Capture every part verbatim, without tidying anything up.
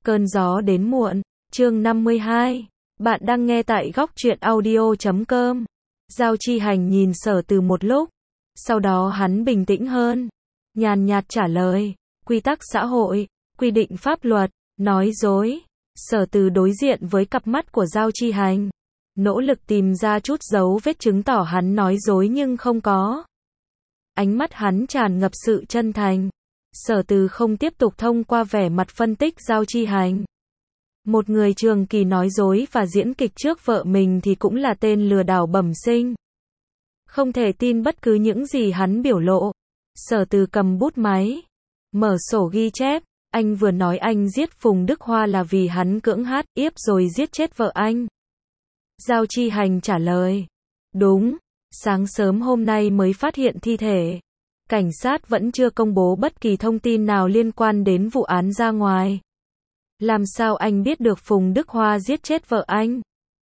Cơn gió đến muộn, chương năm mươi hai. Bạn đang nghe tại góc truyện audio chấm com. Giao Chi Hành nhìn Sở Từ một lúc, sau đó hắn bình tĩnh hơn, nhàn nhạt trả lời, quy tắc xã hội, quy định pháp luật, nói dối. Sở Từ đối diện với cặp mắt của Giao Chi Hành, nỗ lực tìm ra chút dấu vết chứng tỏ hắn nói dối nhưng không có. Ánh mắt hắn tràn ngập sự chân thành. Sở Từ không tiếp tục thông qua vẻ mặt phân tích Giao Chi Hành. Một người trường kỳ nói dối và diễn kịch trước vợ mình thì cũng là tên lừa đảo bẩm sinh. Không thể tin bất cứ những gì hắn biểu lộ. Sở Từ cầm bút máy, mở sổ ghi chép. Anh vừa nói anh giết Phùng Đức Hoa là vì hắn cưỡng hát yếp rồi giết chết vợ anh. Giao Chi Hành trả lời. Đúng, sáng sớm hôm nay mới phát hiện thi thể. Cảnh sát vẫn chưa công bố bất kỳ thông tin nào liên quan đến vụ án ra ngoài. Làm sao anh biết được Phùng Đức Hoa giết chết vợ anh?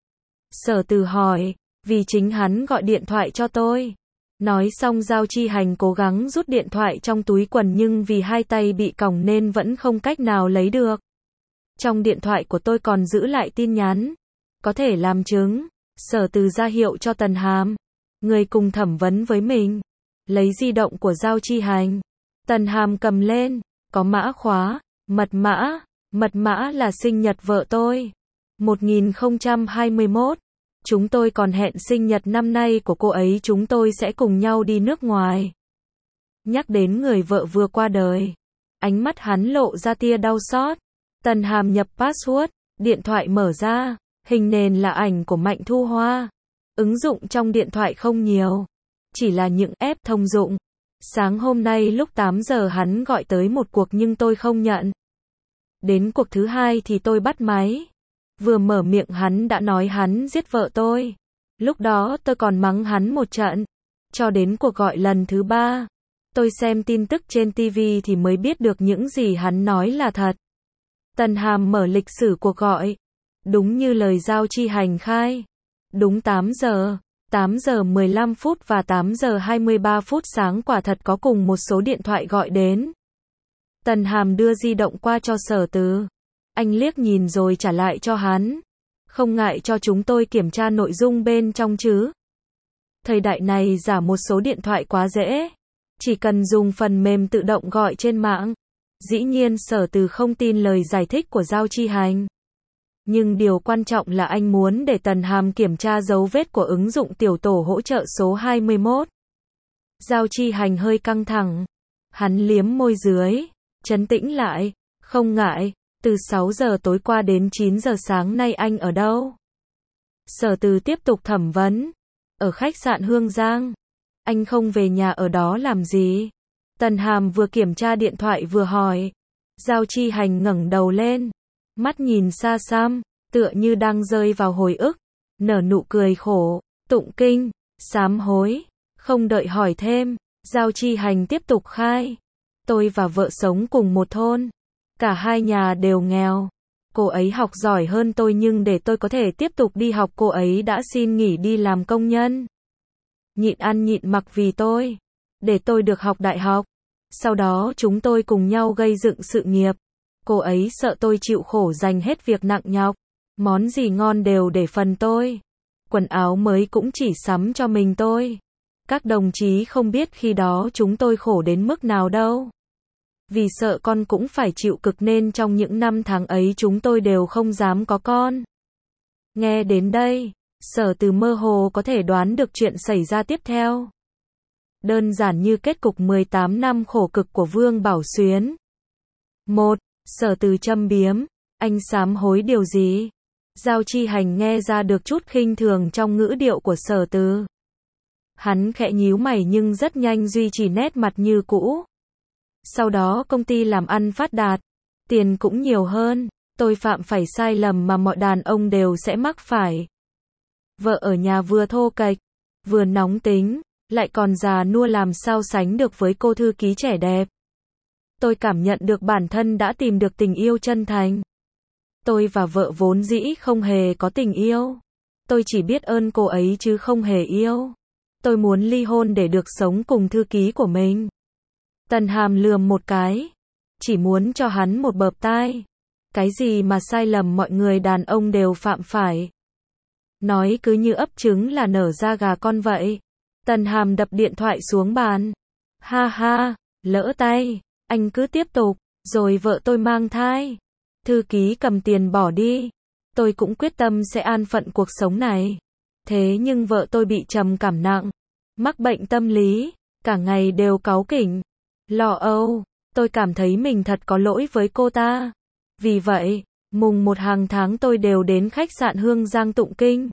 Sở Từ hỏi, vì chính hắn gọi điện thoại cho tôi. Nói xong Giao Chi Hành cố gắng rút điện thoại trong túi quần nhưng vì hai tay bị còng nên vẫn không cách nào lấy được. Trong điện thoại của tôi còn giữ lại tin nhắn. Có thể làm chứng. Sở Từ ra hiệu cho Tần Hàm, người cùng thẩm vấn với mình. Lấy di động của Giao Chi Hành. Tần Hàm cầm lên, có mã khóa, mật mã, mật mã là sinh nhật vợ tôi. một nghìn không trăm hai mươi mốt. Chúng tôi còn hẹn sinh nhật năm nay của cô ấy chúng tôi sẽ cùng nhau đi nước ngoài. Nhắc đến người vợ vừa qua đời, ánh mắt hắn lộ ra tia đau xót. Tần Hàm nhập password, điện thoại mở ra, hình nền là ảnh của Mạnh Thu Hoa. Ứng dụng trong điện thoại không nhiều, chỉ là những app thông dụng. Sáng hôm nay lúc tám giờ hắn gọi tới một cuộc nhưng tôi không nhận. Đến cuộc thứ hai thì tôi bắt máy. Vừa mở miệng hắn đã nói hắn giết vợ tôi. Lúc đó tôi còn mắng hắn một trận. Cho đến cuộc gọi lần thứ ba, tôi xem tin tức trên ti vi thì mới biết được những gì hắn nói là thật. Tần Hàm mở lịch sử cuộc gọi. Đúng như lời Giao Chi Hành khai. Đúng tám giờ. tám giờ mười lăm phút và tám giờ hai mươi ba phút sáng quả thật có cùng một số điện thoại gọi đến. Tần Hàm đưa di động qua cho Sở Từ. Anh liếc nhìn rồi trả lại cho hắn. Không ngại cho chúng tôi kiểm tra nội dung bên trong chứ? Thời đại này giả một số điện thoại quá dễ. Chỉ cần dùng phần mềm tự động gọi trên mạng. Dĩ nhiên Sở Từ không tin lời giải thích của Giao Chi Hành. Nhưng điều quan trọng là anh muốn để Tần Hàm kiểm tra dấu vết của ứng dụng tiểu tổ hỗ trợ số hai mươi mốt. Giao Chi Hành hơi căng thẳng. Hắn liếm môi dưới, trấn tĩnh lại, không ngại, từ sáu giờ tối qua đến chín giờ sáng nay anh ở đâu? Sở Từ tiếp tục thẩm vấn. Ở khách sạn Hương Giang. Anh không về nhà ở đó làm gì? Tần Hàm vừa kiểm tra điện thoại vừa hỏi. Giao Chi Hành ngẩng đầu lên, mắt nhìn xa xăm, tựa như đang rơi vào hồi ức, nở nụ cười khổ, tụng kinh, sám hối. Không đợi hỏi thêm, Giao Chi Hành tiếp tục khai. Tôi và vợ sống cùng một thôn. Cả hai nhà đều nghèo. Cô ấy học giỏi hơn tôi nhưng để tôi có thể tiếp tục đi học cô ấy đã xin nghỉ đi làm công nhân. Nhịn ăn nhịn mặc vì tôi. Để tôi được học đại học. Sau đó chúng tôi cùng nhau gây dựng sự nghiệp. Cô ấy sợ tôi chịu khổ dành hết việc nặng nhọc. Món gì ngon đều để phần tôi. Quần áo mới cũng chỉ sắm cho mình tôi. Các đồng chí không biết khi đó chúng tôi khổ đến mức nào đâu. Vì sợ con cũng phải chịu cực nên trong những năm tháng ấy chúng tôi đều không dám có con. Nghe đến đây, Sở Từ mơ hồ có thể đoán được chuyện xảy ra tiếp theo. Đơn giản như kết cục mười tám năm khổ cực của Vương Bảo Xuyến. một. Sở Từ châm biếm. Anh sám hối điều gì? Giao Chi Hành nghe ra được chút khinh thường trong ngữ điệu của Sở Từ. Hắn khẽ nhíu mày nhưng rất nhanh duy trì nét mặt như cũ. Sau đó công ty làm ăn phát đạt, tiền cũng nhiều hơn, tôi phạm phải sai lầm mà mọi đàn ông đều sẽ mắc phải. Vợ ở nhà vừa thô kệch, vừa nóng tính, lại còn già nua làm sao sánh được với cô thư ký trẻ đẹp. Tôi cảm nhận được bản thân đã tìm được tình yêu chân thành. Tôi và vợ vốn dĩ không hề có tình yêu. Tôi chỉ biết ơn cô ấy chứ không hề yêu. Tôi muốn ly hôn để được sống cùng thư ký của mình. Tần Hàm lườm một cái. Chỉ muốn cho hắn một bợp tai. Cái gì mà sai lầm mọi người đàn ông đều phạm phải. Nói cứ như ấp trứng là nở ra gà con vậy. Tần Hàm đập điện thoại xuống bàn. Ha ha, lỡ tay, anh cứ tiếp tục, rồi vợ tôi mang thai. Thư ký cầm tiền bỏ đi. Tôi cũng quyết tâm sẽ an phận cuộc sống này. Thế nhưng vợ tôi bị trầm cảm nặng, mắc bệnh tâm lý, cả ngày đều cáu kỉnh, lo âu. Tôi cảm thấy mình thật có lỗi với cô ta. Vì vậy, mùng một hàng tháng tôi đều đến khách sạn Hương Giang tụng kinh,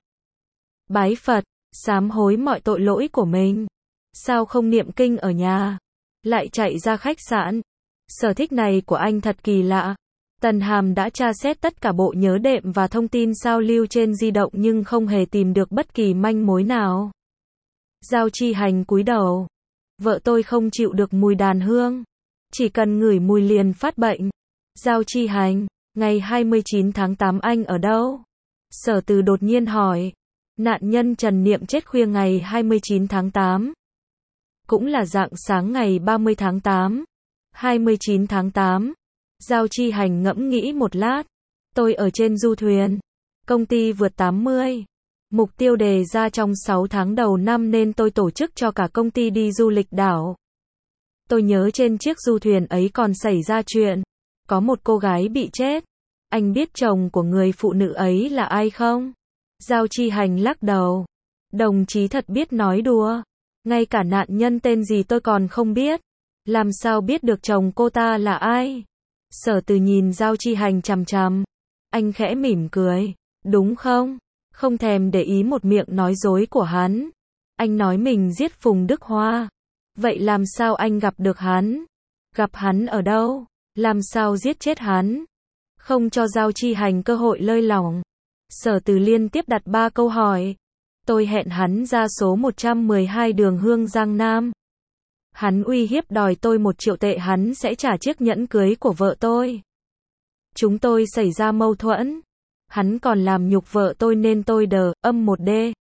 bái Phật, sám hối mọi tội lỗi của mình. Sao không niệm kinh ở nhà, lại chạy ra khách sạn? Sở thích này của anh thật kỳ lạ. Tần Hàm đã tra xét tất cả bộ nhớ đệm và thông tin sao lưu trên di động nhưng không hề tìm được bất kỳ manh mối nào. Giao Chi Hành cúi đầu. Vợ tôi không chịu được mùi đàn hương. Chỉ cần ngửi mùi liền phát bệnh. Giao Chi Hành, ngày hai mươi chín tháng tám anh ở đâu? Sở Từ đột nhiên hỏi. Nạn nhân Trần Niệm chết khuya ngày hai mươi chín tháng tám. Cũng là rạng sáng ngày ba mươi tháng tám. hai mươi chín tháng tám. Giao Chi Hành ngẫm nghĩ một lát. Tôi ở trên du thuyền. Công ty vượt tám mươi. Mục tiêu đề ra trong sáu tháng đầu năm nên tôi tổ chức cho cả công ty đi du lịch đảo. Tôi nhớ trên chiếc du thuyền ấy còn xảy ra chuyện. Có một cô gái bị chết. Anh biết chồng của người phụ nữ ấy là ai không? Giao Chi Hành lắc đầu. Đồng chí thật biết nói đùa. Ngay cả nạn nhân tên gì tôi còn không biết. Làm sao biết được chồng cô ta là ai? Sở Từ nhìn Giao Chi Hành chằm chằm. Anh khẽ mỉm cười. Đúng không? Không thèm để ý một miệng nói dối của hắn. Anh nói mình giết Phùng Đức Hoa. Vậy làm sao anh gặp được hắn? Gặp hắn ở đâu? Làm sao giết chết hắn? Không cho Giao Chi Hành cơ hội lơi lỏng. Sở Từ liên tiếp đặt ba câu hỏi. Tôi hẹn hắn ra số một trăm mười hai đường Hương Giang Nam. Hắn uy hiếp đòi tôi một triệu tệ hắn sẽ trả chiếc nhẫn cưới của vợ tôi. Chúng tôi xảy ra mâu thuẫn. Hắn còn làm nhục vợ tôi nên tôi đờ, âm một đê.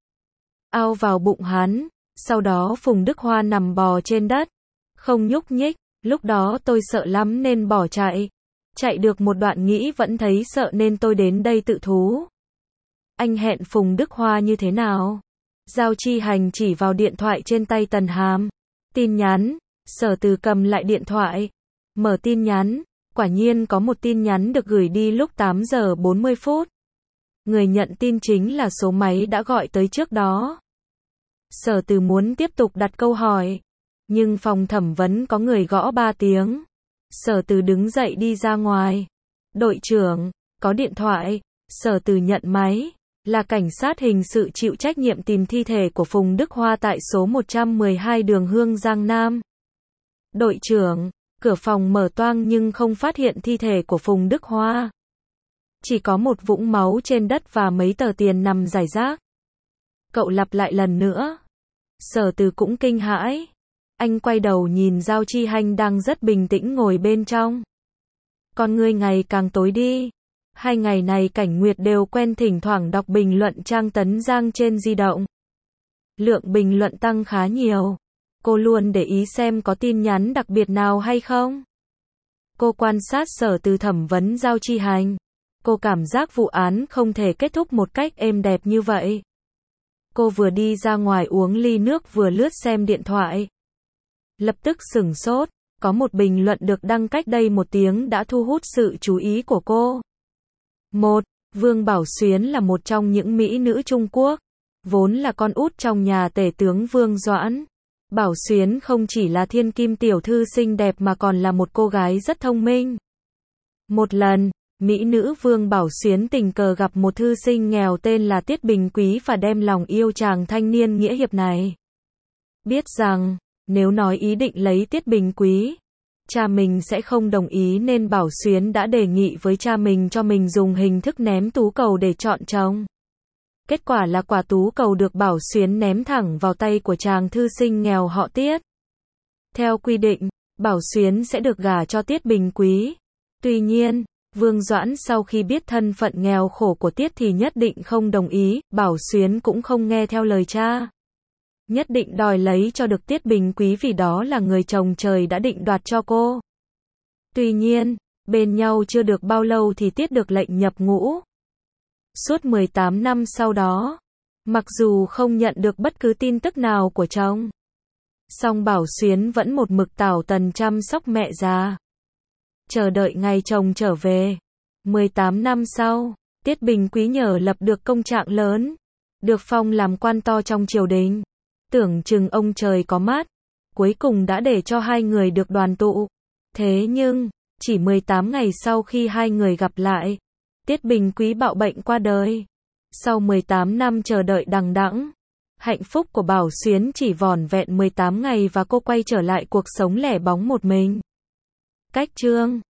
Ao vào bụng hắn. Sau đó Phùng Đức Hoa nằm bò trên đất. Không nhúc nhích. Lúc đó tôi sợ lắm nên bỏ chạy. Chạy được một đoạn nghĩ vẫn thấy sợ nên tôi đến đây tự thú. Anh hẹn Phùng Đức Hoa như thế nào? Giao Chi Hành chỉ vào điện thoại trên tay Tần Hàm. Tin nhắn. Sở Từ cầm lại điện thoại. Mở tin nhắn. Quả nhiên có một tin nhắn được gửi đi lúc tám giờ bốn mươi phút. Người nhận tin chính là số máy đã gọi tới trước đó. Sở Từ muốn tiếp tục đặt câu hỏi. Nhưng phòng thẩm vấn có người gõ ba tiếng. Sở Từ đứng dậy đi ra ngoài. Đội trưởng, có điện thoại. Sở Từ nhận máy. Là cảnh sát hình sự chịu trách nhiệm tìm thi thể của Phùng Đức Hoa tại số một trăm mười hai đường Hương Giang Nam. Đội trưởng, cửa phòng mở toang nhưng không phát hiện thi thể của Phùng Đức Hoa. Chỉ có một vũng máu trên đất và mấy tờ tiền nằm rải rác. Cậu lặp lại lần nữa. Sở Từ cũng kinh hãi. Anh quay đầu nhìn Giao Chi Hành đang rất bình tĩnh ngồi bên trong. Con ngươi ngày càng tối đi. Hai ngày này Cảnh Nguyệt đều quen thỉnh thoảng đọc bình luận trang Tấn Giang trên di động. Lượng bình luận tăng khá nhiều. Cô luôn để ý xem có tin nhắn đặc biệt nào hay không. Cô quan sát Sở Từ thẩm vấn Giao Chi Hành. Cô cảm giác vụ án không thể kết thúc một cách êm đẹp như vậy. Cô vừa đi ra ngoài uống ly nước vừa lướt xem điện thoại. Lập tức sửng sốt. Có một bình luận được đăng cách đây một tiếng đã thu hút sự chú ý của cô. một. Vương Bảo Xuyến là một trong những mỹ nữ Trung Quốc. Vốn là con út trong nhà tể tướng Vương Doãn. Bảo Xuyến không chỉ là thiên kim tiểu thư xinh đẹp mà còn là một cô gái rất thông minh. Một lần, mỹ nữ Vương Bảo Xuyến tình cờ gặp một thư sinh nghèo tên là Tiết Bình Quý và đem lòng yêu chàng thanh niên nghĩa hiệp này. Biết rằng, nếu nói ý định lấy Tiết Bình Quý, cha mình sẽ không đồng ý nên Bảo Xuyến đã đề nghị với cha mình cho mình dùng hình thức ném tú cầu để chọn chồng. Kết quả là quả tú cầu được Bảo Xuyến ném thẳng vào tay của chàng thư sinh nghèo họ Tiết. Theo quy định, Bảo Xuyến sẽ được gả cho Tiết Bình Quý. Tuy nhiên, Vương Doãn sau khi biết thân phận nghèo khổ của Tiết thì nhất định không đồng ý, Bảo Xuyến cũng không nghe theo lời cha. Nhất định đòi lấy cho được Tiết Bình Quý vì đó là người chồng trời đã định đoạt cho cô. Tuy nhiên, Bên nhau chưa được bao lâu thì Tiết được lệnh nhập ngũ. Suốt mười tám năm sau đó, mặc dù không nhận được bất cứ tin tức nào của chồng, song Bảo Xuyến vẫn một mực tảo tần chăm sóc mẹ già, chờ đợi ngày chồng trở về. mười tám năm sau, Tiết Bình Quý nhờ lập được công trạng lớn, được phong làm quan to trong triều đình. Tưởng chừng ông trời có mắt, cuối cùng đã để cho hai người được đoàn tụ. Thế nhưng, chỉ mười tám ngày sau khi hai người gặp lại, Tiết Bình Quý bạo bệnh qua đời. Sau mười tám năm chờ đợi đằng đẵng, hạnh phúc của Bảo Xuyến chỉ vỏn vẹn mười tám ngày và cô quay trở lại cuộc sống lẻ bóng một mình. Cách chương